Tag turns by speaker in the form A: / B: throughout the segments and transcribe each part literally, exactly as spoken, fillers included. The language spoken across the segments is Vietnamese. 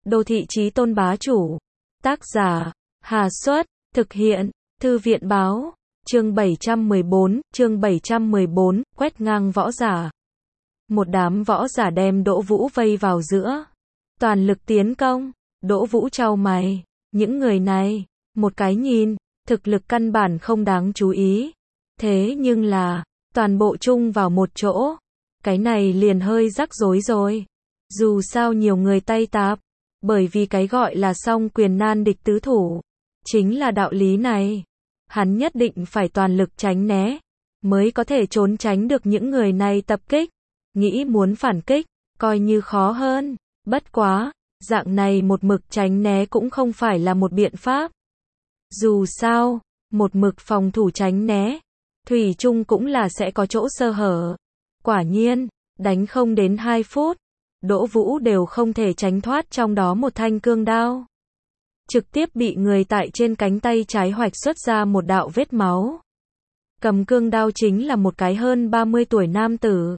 A: Đô thị chí tôn bá chủ. Tác giả, Hà Xuất, thực hiện, Thư viện báo, chương bảy trăm mười bốn, chương bảy trăm mười bốn, quét ngang võ giả. Một đám võ giả đem Đỗ Vũ vây vào giữa. Toàn lực tiến công, Đỗ Vũ chau mày, những người này, một cái nhìn, thực lực căn bản không đáng chú ý. Thế nhưng là, toàn bộ chung vào một chỗ, cái này liền hơi rắc rối rồi. Dù sao nhiều người tay tạp, bởi vì cái gọi là song quyền nan địch tứ thủ, chính là đạo lý này. Hắn nhất định phải toàn lực tránh né, mới có thể trốn tránh được những người này tập kích. Nghĩ muốn phản kích, coi như khó hơn. Bất quá, dạng này một mực tránh né cũng không phải là một biện pháp. Dù sao, một mực phòng thủ tránh né, thủy chung cũng là sẽ có chỗ sơ hở. Quả nhiên, đánh không đến hai phút, Đỗ Vũ đều không thể tránh thoát trong đó một thanh cương đao. Trực tiếp bị người tại trên cánh tay trái hoạch xuất ra một đạo vết máu. Cầm cương đao chính là một cái hơn ba mươi tuổi nam tử.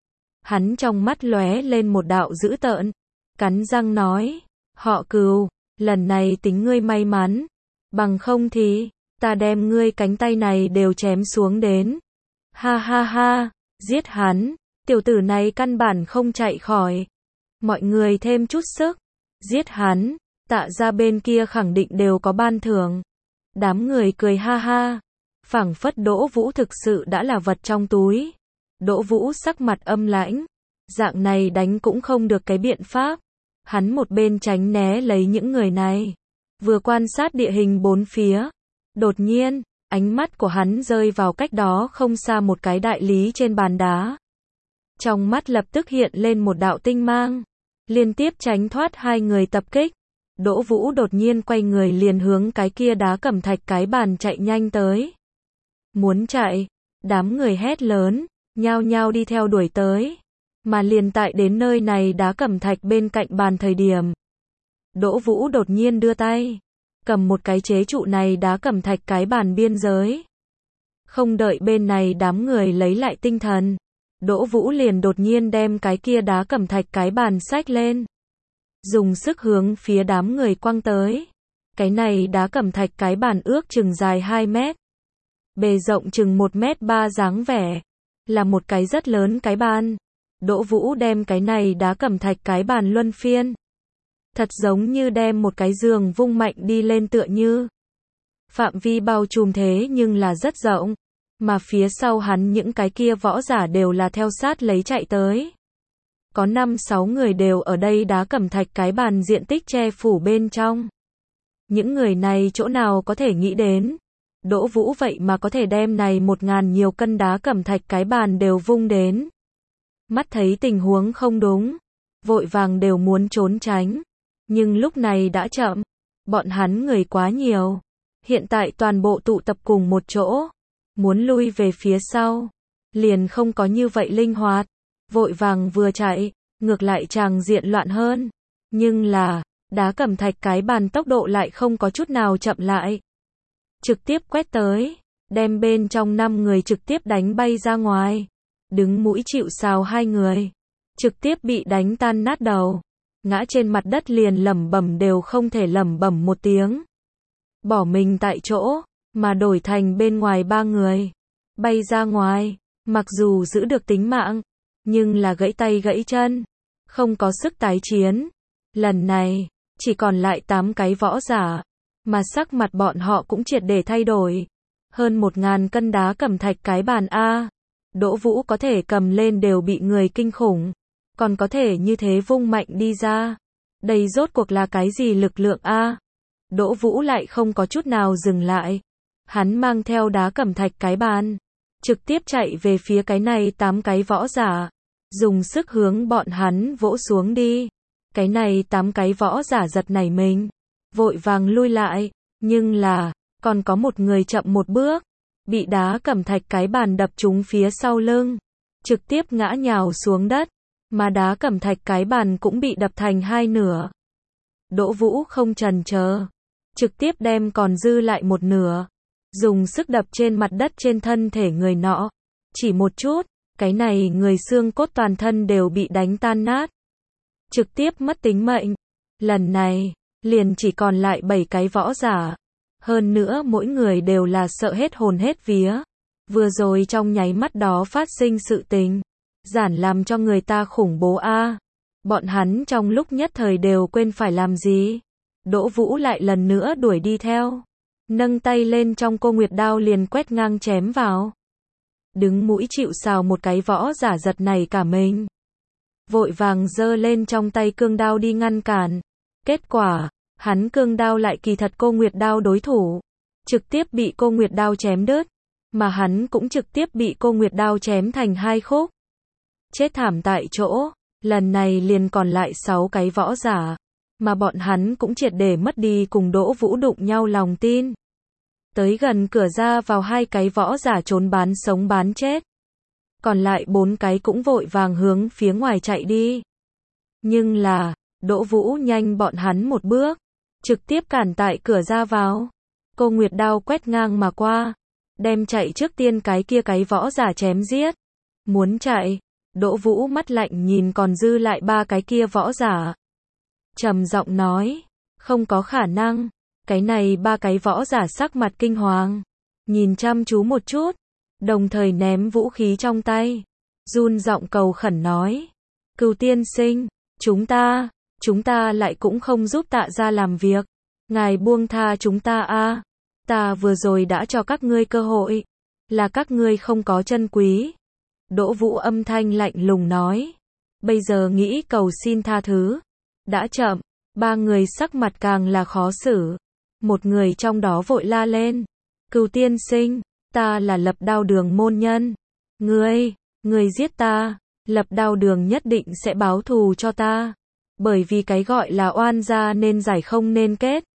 A: Hắn trong mắt lóe lên một đạo dữ tợn, cắn răng nói, họ Cừu, lần này tính ngươi may mắn, bằng không thì, ta đem ngươi cánh tay này đều chém xuống đến. Ha ha ha, giết hắn, tiểu tử này căn bản không chạy khỏi. Mọi người thêm chút sức, giết hắn, Tạ gia bên kia khẳng định đều có ban thưởng. Đám người cười ha ha, phảng phất Đỗ Vũ thực sự đã là vật trong túi. Đỗ Vũ sắc mặt âm lãnh, dạng này đánh cũng không được cái biện pháp. Hắn một bên tránh né lấy những người này, vừa quan sát địa hình bốn phía. Đột nhiên, ánh mắt của hắn rơi vào cách đó không xa một cái đại lý trên bàn đá. Trong mắt lập tức hiện lên một đạo tinh mang, liên tiếp tránh thoát hai người tập kích. Đỗ Vũ đột nhiên quay người liền hướng cái kia đá cẩm thạch cái bàn chạy nhanh tới. Muốn chạy, đám người hét lớn, nhao nhao đi theo đuổi tới. Mà liền tại đến nơi này đá cẩm thạch bên cạnh bàn thời điểm, Đỗ Vũ đột nhiên đưa tay, cầm một cái chế trụ này đá cẩm thạch cái bàn biên giới. Không đợi bên này đám người lấy lại tinh thần, Đỗ Vũ liền đột nhiên đem cái kia đá cẩm thạch cái bàn xách lên, dùng sức hướng phía đám người quăng tới. Cái này đá cẩm thạch cái bàn ước chừng dài hai mét, bề rộng chừng một mét ba dáng vẻ, là một cái rất lớn cái bàn. Đỗ Vũ đem cái này đá cẩm thạch cái bàn luân phiên, thật giống như đem một cái giường vung mạnh đi lên tựa như. Phạm vi bao trùm thế nhưng là rất rộng, mà phía sau hắn những cái kia võ giả đều là theo sát lấy chạy tới. Có năm sáu người đều ở đây đá cẩm thạch cái bàn diện tích che phủ bên trong. Những người này chỗ nào có thể nghĩ đến, Đỗ Vũ vậy mà có thể đem này một ngàn nhiều cân đá cẩm thạch cái bàn đều vung đến. Mắt thấy tình huống không đúng, vội vàng đều muốn trốn tránh. Nhưng lúc này đã chậm, bọn hắn người quá nhiều, hiện tại toàn bộ tụ tập cùng một chỗ, muốn lui về phía sau, liền không có như vậy linh hoạt. Vội vàng vừa chạy, ngược lại tràng diện loạn hơn. Nhưng là, đá cẩm thạch cái bàn tốc độ lại không có chút nào chậm lại. Trực tiếp quét tới, đem bên trong năm người trực tiếp đánh bay ra ngoài. Đứng mũi chịu sào hai người, trực tiếp bị đánh tan nát đầu, ngã trên mặt đất liền lẩm bẩm đều không thể lẩm bẩm một tiếng. Bỏ mình tại chỗ, mà đổi thành bên ngoài ba người, bay ra ngoài, mặc dù giữ được tính mạng, nhưng là gãy tay gãy chân, không có sức tái chiến. Lần này, chỉ còn lại tám cái võ giả, mà sắc mặt bọn họ cũng triệt để thay đổi. Hơn một ngàn cân đá cẩm thạch cái bàn A, Đỗ Vũ có thể cầm lên đều bị người kinh khủng, còn có thể như thế vung mạnh đi ra. Đây rốt cuộc là cái gì lực lượng A? Đỗ Vũ lại không có chút nào dừng lại. Hắn mang theo đá cẩm thạch cái bàn, trực tiếp chạy về phía cái này tám cái võ giả, dùng sức hướng bọn hắn vỗ xuống đi. Cái này tám cái võ giả giật nảy mình, vội vàng lui lại, nhưng là, còn có một người chậm một bước, bị đá cẩm thạch cái bàn đập trúng phía sau lưng, trực tiếp ngã nhào xuống đất, mà đá cẩm thạch cái bàn cũng bị đập thành hai nửa. Đỗ Vũ không chần chờ, trực tiếp đem còn dư lại một nửa, dùng sức đập trên mặt đất trên thân thể người nọ. Chỉ một chút, cái này người xương cốt toàn thân đều bị đánh tan nát, trực tiếp mất tính mệnh. Lần này, liền chỉ còn lại bảy cái võ giả. Hơn nữa mỗi người đều là sợ hết hồn hết vía. Vừa rồi trong nháy mắt đó phát sinh sự tình. Giản làm cho người ta khủng bố a. Bọn hắn trong lúc nhất thời đều quên phải làm gì. Đỗ Vũ lại lần nữa đuổi đi theo. Nâng tay lên trong cô nguyệt đao liền quét ngang chém vào. Đứng mũi chịu sào một cái võ giả giật này cả mình. Vội vàng giơ lên trong tay cương đao đi ngăn cản. Kết quả, hắn cương đao lại kỳ thật cô nguyệt đao đối thủ. Trực tiếp bị cô nguyệt đao chém đứt. Mà hắn cũng trực tiếp bị cô nguyệt đao chém thành hai khúc. Chết thảm tại chỗ, lần này liền còn lại sáu cái võ giả. Mà bọn hắn cũng triệt để mất đi cùng Đỗ Vũ đụng nhau lòng tin. Tới gần cửa ra vào hai cái võ giả trốn bán sống bán chết. Còn lại bốn cái cũng vội vàng hướng phía ngoài chạy đi. Nhưng là, Đỗ Vũ nhanh bọn hắn một bước. Trực tiếp cản tại cửa ra vào. Cô nguyệt đao quét ngang mà qua. Đem chạy trước tiên cái kia cái võ giả chém giết. Muốn chạy, Đỗ Vũ mắt lạnh nhìn còn dư lại ba cái kia võ giả. Trầm giọng nói, không có khả năng. Cái này ba cái võ giả sắc mặt kinh hoàng. Nhìn chăm chú một chút. Đồng thời ném vũ khí trong tay. Run giọng cầu khẩn nói. Cửu tiên sinh, chúng ta, chúng ta lại cũng không giúp tạ gia làm việc. Ngài buông tha chúng ta a. Ta vừa rồi đã cho các ngươi cơ hội. Là các ngươi không có chân quý. Đỗ Vũ âm thanh lạnh lùng nói. Bây giờ nghĩ cầu xin tha thứ. Đã chậm. Ba người sắc mặt càng là khó xử. Một người trong đó vội la lên. Cửu tiên sinh, ta là Lập Đao Đường môn nhân. Ngươi, ngươi giết ta. Lập Đao Đường nhất định sẽ báo thù cho ta. Bởi vì cái gọi là oan gia nên giải không nên kết.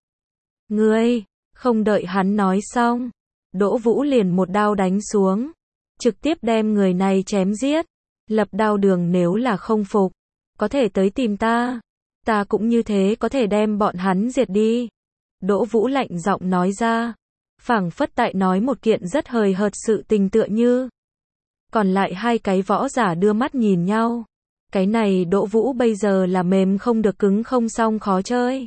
A: Ngươi, không đợi hắn nói xong. Đỗ Vũ liền một đao đánh xuống. Trực tiếp đem người này chém giết. Lập Đao Đường nếu là không phục. Có thể tới tìm ta. Ta cũng như thế có thể đem bọn hắn diệt đi. Đỗ Vũ lạnh giọng nói ra. Phảng phất tại nói một kiện rất hời hợt sự tình tựa như. Còn lại hai cái võ giả đưa mắt nhìn nhau. Cái này Đỗ Vũ bây giờ là mềm không được cứng không xong khó chơi.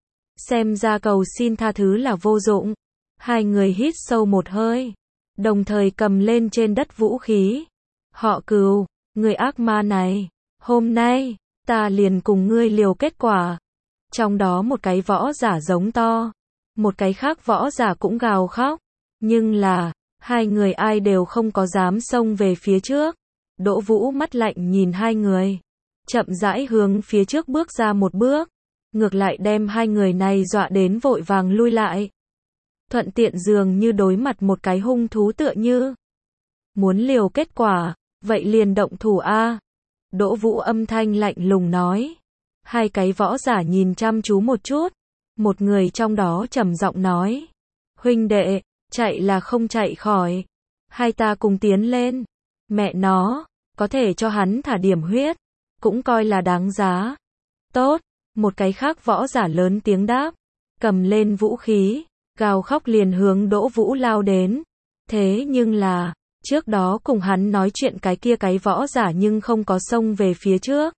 A: Xem ra cầu xin tha thứ là vô dụng. Hai người hít sâu một hơi. Đồng thời cầm lên trên đất vũ khí. Họ Cừu, người ác ma này. Hôm nay, ta liền cùng ngươi liều kết quả. Trong đó một cái võ giả giống to. Một cái khác võ giả cũng gào khóc. Nhưng là, hai người ai đều không có dám xông về phía trước. Đỗ Vũ mắt lạnh nhìn hai người. Chậm rãi hướng phía trước bước ra một bước. Ngược lại đem hai người này dọa đến vội vàng lui lại. Thuận tiện dường như đối mặt một cái hung thú tựa như. Muốn liều kết quả, vậy liền động thủ a. Đỗ Vũ âm thanh lạnh lùng nói. Hai cái võ giả nhìn chăm chú một chút. Một người trong đó trầm giọng nói. Huynh đệ, chạy là không chạy khỏi. Hai ta cùng tiến lên. Mẹ nó, có thể cho hắn thả điểm huyết. Cũng coi là đáng giá. Tốt, một cái khác võ giả lớn tiếng đáp. Cầm lên vũ khí. Gào khóc liền hướng Đỗ Vũ lao đến. Thế nhưng là, trước đó cùng hắn nói chuyện cái kia cái võ giả nhưng không có xông về phía trước.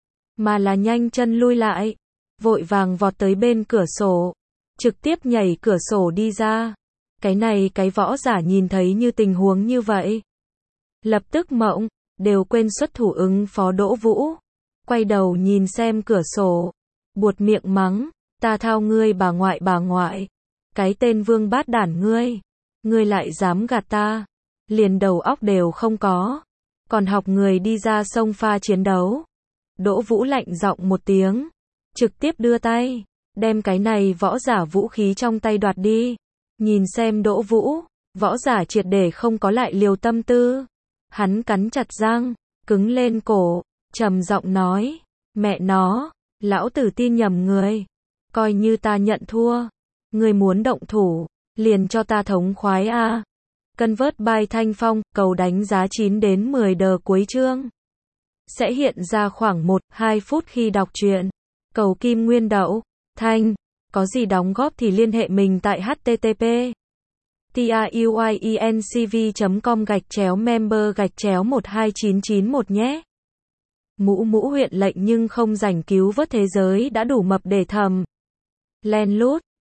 A: Mà là nhanh chân lui lại. Vội vàng vọt tới bên cửa sổ. Trực tiếp nhảy cửa sổ đi ra. Cái này cái võ giả nhìn thấy như tình huống như vậy. Lập tức mộng, đều quên xuất thủ ứng phó Đỗ Vũ. Quay đầu nhìn xem cửa sổ. Buột miệng mắng, ta thao ngươi bà ngoại bà ngoại. Cái tên vương bát đản ngươi. Ngươi lại dám gạt ta. Liền đầu óc đều không có. Còn học người đi ra sông pha chiến đấu. Đỗ Vũ lạnh giọng một tiếng. Trực tiếp đưa tay. Đem cái này võ giả vũ khí trong tay đoạt đi. Nhìn xem Đỗ Vũ. Võ giả triệt để không có lại liều tâm tư. Hắn cắn chặt răng. Cứng lên cổ. Trầm giọng nói. Mẹ nó. Lão tử tin nhầm người. Coi như ta nhận thua. Người muốn động thủ. Liền cho ta thống khoái a. Convert by Thanh Phong. Cầu đánh giá chín đến mười đờ cuối chương. Sẽ hiện ra khoảng một đến hai phút khi đọc truyện. Cầu kim nguyên đậu. Thanh. Có gì đóng góp thì liên hệ mình tại http truyencv chấm com gạch chéo member gạch chéo một hai chín chín một nhé. Mũ mũ huyện lệnh nhưng không rảnh cứu vớt thế giới đã đủ mập để thầm. Len lút.